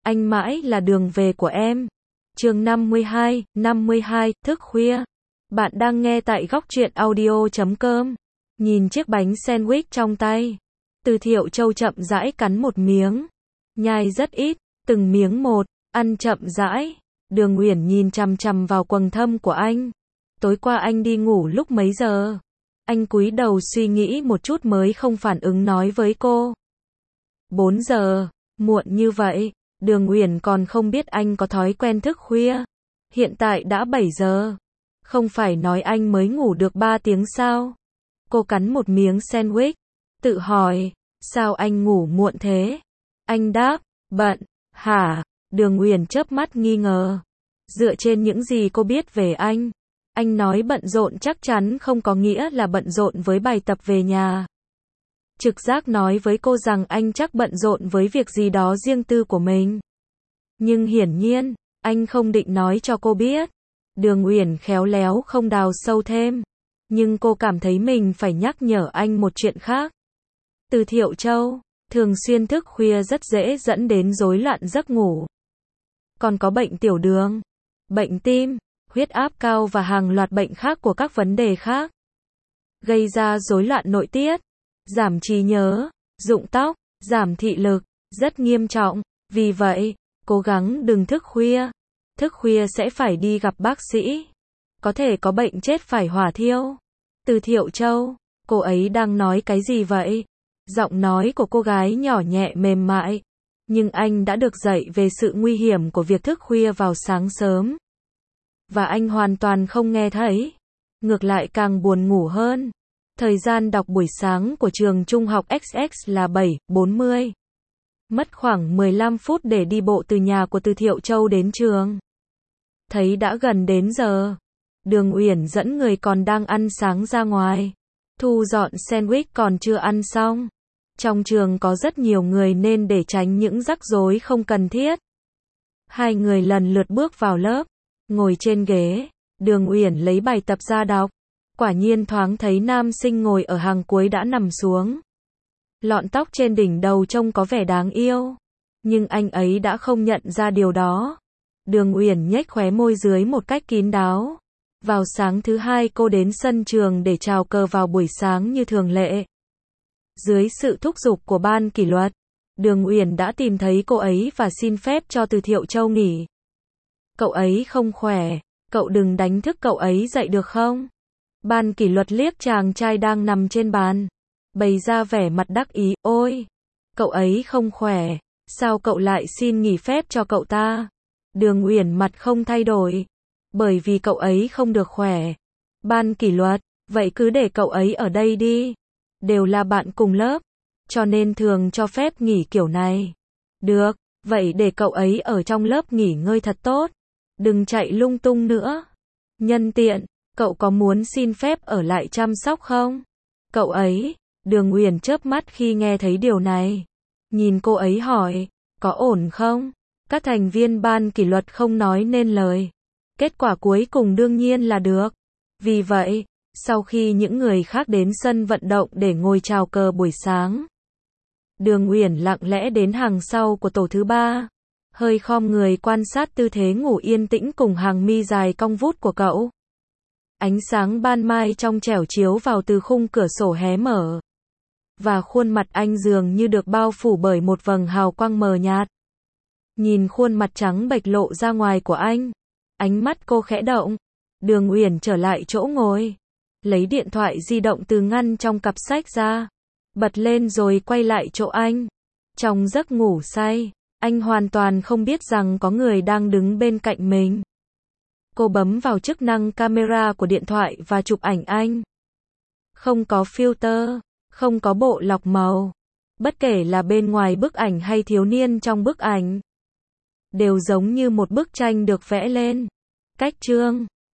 anh mãi là đường về của em. Chương 52, thức khuya. Bạn đang nghe tại góc truyện audio.com. Nhìn chiếc bánh sandwich trong tay, Từ Thiệu Châu chậm rãi cắn một miếng, nhai rất ít, từng miếng một, ăn chậm rãi. Đường Uyển nhìn chằm chằm vào quầng thâm của anh. Tối qua anh đi ngủ lúc mấy giờ? Anh cúi đầu suy nghĩ một chút mới không phản ứng nói với cô. 4 giờ, muộn như vậy. Đường Uyển còn không biết anh có thói quen thức khuya. Hiện tại đã 7 giờ. Không phải nói anh mới ngủ được 3 tiếng sao? Cô cắn một miếng sandwich, tự hỏi, sao anh ngủ muộn thế? Anh đáp, bận, hả? Đường Uyển chớp mắt nghi ngờ. Dựa trên những gì cô biết về anh nói bận rộn chắc chắn không có nghĩa là bận rộn với bài tập về nhà. Trực giác nói với cô rằng anh chắc bận rộn với việc gì đó riêng tư của mình. Nhưng hiển nhiên, anh không định nói cho cô biết. Đường Uyển khéo léo không đào sâu thêm. Nhưng cô cảm thấy mình phải nhắc nhở anh một chuyện khác. Từ Thiệu Châu, thường xuyên thức khuya rất dễ dẫn đến rối loạn giấc ngủ. Còn có bệnh tiểu đường, bệnh tim, huyết áp cao và hàng loạt bệnh khác của các vấn đề khác. Gây ra rối loạn nội tiết, giảm trí nhớ, rụng tóc, giảm thị lực, rất nghiêm trọng. Vì vậy, cố gắng đừng thức khuya. Thức khuya sẽ phải đi gặp bác sĩ. Có thể có bệnh chết phải hỏa thiêu. Từ Thiệu Châu, cô ấy đang nói cái gì vậy? Giọng nói của cô gái nhỏ nhẹ mềm mại. Nhưng anh đã được dạy về sự nguy hiểm của việc thức khuya vào sáng sớm. Và anh hoàn toàn không nghe thấy. Ngược lại càng buồn ngủ hơn. Thời gian đọc buổi sáng của trường trung học XX là 7:40. Mất khoảng 15 phút để đi bộ từ nhà của Từ Thiệu Châu đến trường. Thấy đã gần đến giờ. Đường Uyển dẫn người còn đang ăn sáng ra ngoài. Thu dọn sandwich còn chưa ăn xong. Trong trường có rất nhiều người nên để tránh những rắc rối không cần thiết. Hai người lần lượt bước vào lớp. Ngồi trên ghế. Đường Uyển lấy bài tập ra đọc. Quả nhiên thoáng thấy nam sinh ngồi ở hàng cuối đã nằm xuống. Lọn tóc trên đỉnh đầu trông có vẻ đáng yêu. Nhưng anh ấy đã không nhận ra điều đó. Đường Uyển nhếch khóe môi dưới một cách kín đáo. Vào sáng thứ hai cô đến sân trường để chào cờ vào buổi sáng như thường lệ. Dưới sự thúc giục của ban kỷ luật, Đường Uyển đã tìm thấy cô ấy và xin phép cho Từ Thiệu Châu nghỉ. Cậu ấy không khỏe, cậu đừng đánh thức cậu ấy dậy được không? Ban kỷ luật liếc chàng trai đang nằm trên bàn. Bày ra vẻ mặt đắc ý, ôi, cậu ấy không khỏe, sao cậu lại xin nghỉ phép cho cậu ta? Đường Uyển mặt không thay đổi. Bởi vì cậu ấy không được khỏe. Ban kỷ luật, vậy cứ để cậu ấy ở đây đi. Đều là bạn cùng lớp, cho nên thường cho phép nghỉ kiểu này. Được, vậy để cậu ấy ở trong lớp nghỉ ngơi thật tốt. Đừng chạy lung tung nữa. Nhân tiện, cậu có muốn xin phép ở lại chăm sóc không? Cậu ấy, Đường Uyển chớp mắt khi nghe thấy điều này. Nhìn cô ấy hỏi, có ổn không? Các thành viên ban kỷ luật không nói nên lời. Kết quả cuối cùng đương nhiên là được. Vì vậy, sau khi những người khác đến sân vận động để ngồi chào cờ buổi sáng, Đường Uyển lặng lẽ đến hàng sau của tổ thứ 3. Hơi khom người quan sát tư thế ngủ yên tĩnh cùng hàng mi dài cong vút của cậu. Ánh sáng ban mai trong trẻo chiếu vào từ khung cửa sổ hé mở. Và khuôn mặt anh dường như được bao phủ bởi một vầng hào quang mờ nhạt. Nhìn khuôn mặt trắng bệch lộ ra ngoài của anh. Ánh mắt cô khẽ động. Đường Uyển trở lại chỗ ngồi. Lấy điện thoại di động từ ngăn trong cặp sách ra. Bật lên rồi quay lại chỗ anh. Trong giấc ngủ say, anh hoàn toàn không biết rằng có người đang đứng bên cạnh mình. Cô bấm vào chức năng camera của điện thoại và chụp ảnh anh. Không có filter, không có bộ lọc màu. Bất kể là bên ngoài bức ảnh hay thiếu niên trong bức ảnh, đều giống như một bức tranh được vẽ lên. Cách chương